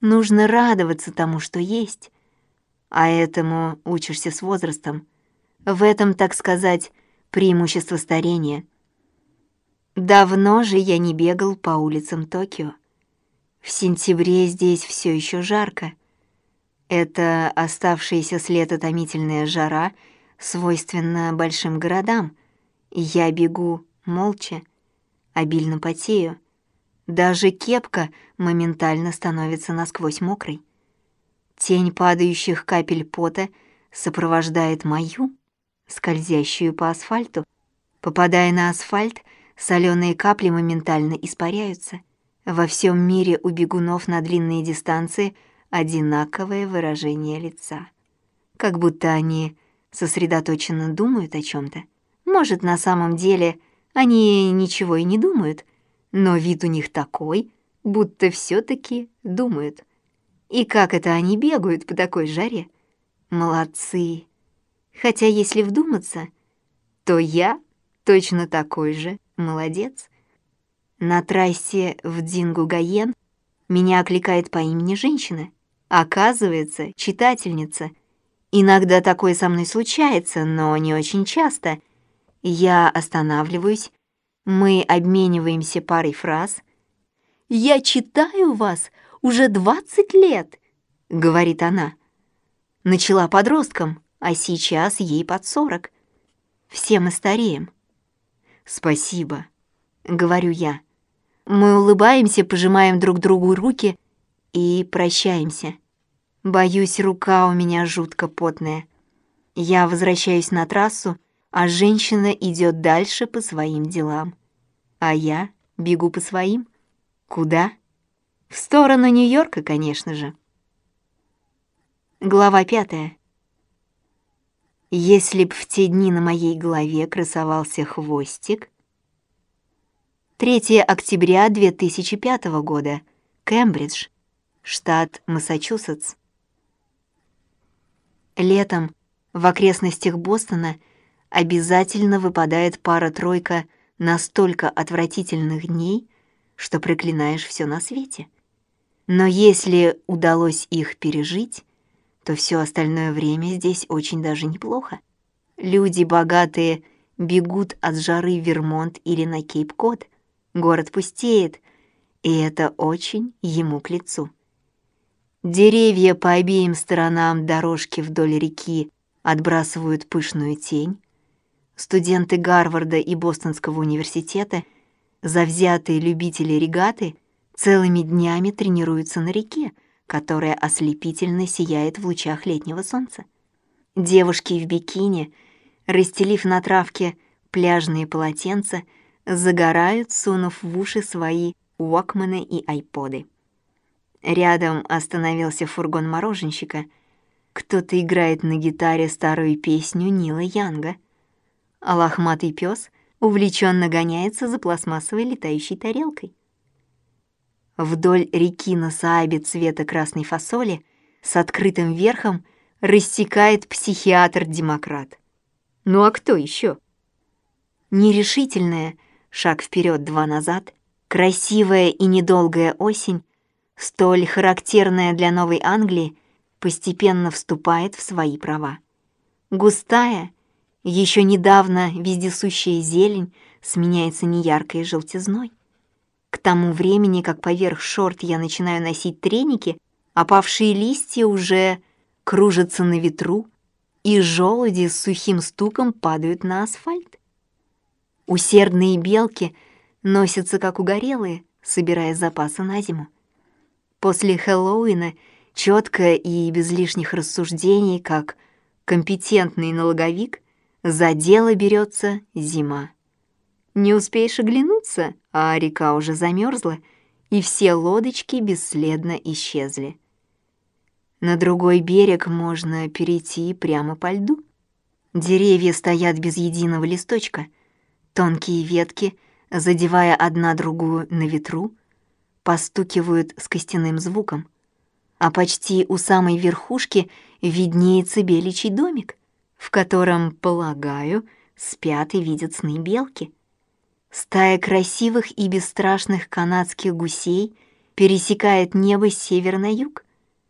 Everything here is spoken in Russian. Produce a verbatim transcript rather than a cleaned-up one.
Нужно радоваться тому, что есть, а этому учишься с возрастом. В этом, так сказать, преимущество старения. Давно же я не бегал по улицам Токио. В сентябре здесь все еще жарко. Это оставшаяся с лета томительная жара свойственна большим городам. Я бегу молча, обильно потею. Даже кепка моментально становится насквозь мокрой. Тень падающих капель пота сопровождает мою, скользящую по асфальту. Попадая на асфальт, соленые капли моментально испаряются. Во всем мире у бегунов на длинные дистанции одинаковое выражение лица. Как будто они сосредоточенно думают о чем-то. Может, на самом деле они ничего и не думают, но вид у них такой, будто все-таки думают. И как это они бегают по такой жаре? Молодцы! Хотя, если вдуматься, то я точно такой же молодец. На трассе в Дингу-Гаен меня окликает по имени женщина. Оказывается, читательница. Иногда такое со мной случается, но не очень часто. Я останавливаюсь, мы обмениваемся парой фраз. «Я читаю вас уже двадцать лет», — говорит она. Начала подростком, а сейчас ей под сорок. Все мы стареем. «Спасибо», — говорю я. Мы улыбаемся, пожимаем друг другу руки и прощаемся. Боюсь, рука у меня жутко потная. Я возвращаюсь на трассу, а женщина идет дальше по своим делам. А я бегу по своим. Куда? В сторону Нью-Йорка, конечно же. Глава пятая. Если б в те дни на моей голове красовался хвостик. третьего октября две тысячи пятого года. Кембридж, штат Массачусетс. Летом в окрестностях Бостона обязательно выпадает пара-тройка настолько отвратительных дней, что проклинаешь все на свете. Но если удалось их пережить, то все остальное время здесь очень даже неплохо. Люди богатые бегут от жары в Вермонт или на Кейп-Код. Город пустеет, и это очень ему к лицу. Деревья по обеим сторонам дорожки вдоль реки отбрасывают пышную тень. Студенты Гарварда и Бостонского университета, завзятые любители регаты, целыми днями тренируются на реке, которая ослепительно сияет в лучах летнего солнца. Девушки в бикини, расстелив на травке пляжные полотенца, загорают, сунув в уши свои уокмены и айподы. Рядом остановился фургон мороженщика. Кто-то играет на гитаре старую песню Нила Янга, а лохматый пес увлеченно гоняется за пластмассовой летающей тарелкой. Вдоль реки на Саабе цвета красной фасоли с открытым верхом рассекает психиатр-демократ. Ну а кто еще? Нерешительная, шаг вперед, два назад, красивая и недолгая осень, столь характерная для Новой Англии, постепенно вступает в свои права. Густая, еще недавно вездесущая зелень сменяется неяркой желтизной. К тому времени, как поверх шорт я начинаю носить треники, опавшие листья уже кружатся на ветру, и желуди с сухим стуком падают на асфальт. Усердные белки носятся как угорелые, собирая запасы на зиму. После Хэллоуина четко и без лишних рассуждений, как компетентный налоговик, за дело берется зима. Не успеешь оглянуться, а река уже замерзла, и все лодочки бесследно исчезли. На другой берег можно перейти прямо по льду. Деревья стоят без единого листочка. Тонкие ветки, задевая одна другую на ветру, постукивают с костяным звуком. А почти у самой верхушки виднеется беличий домик, в котором, полагаю, спят и видят сны белки. Стая красивых и бесстрашных канадских гусей пересекает небо с севера на юг?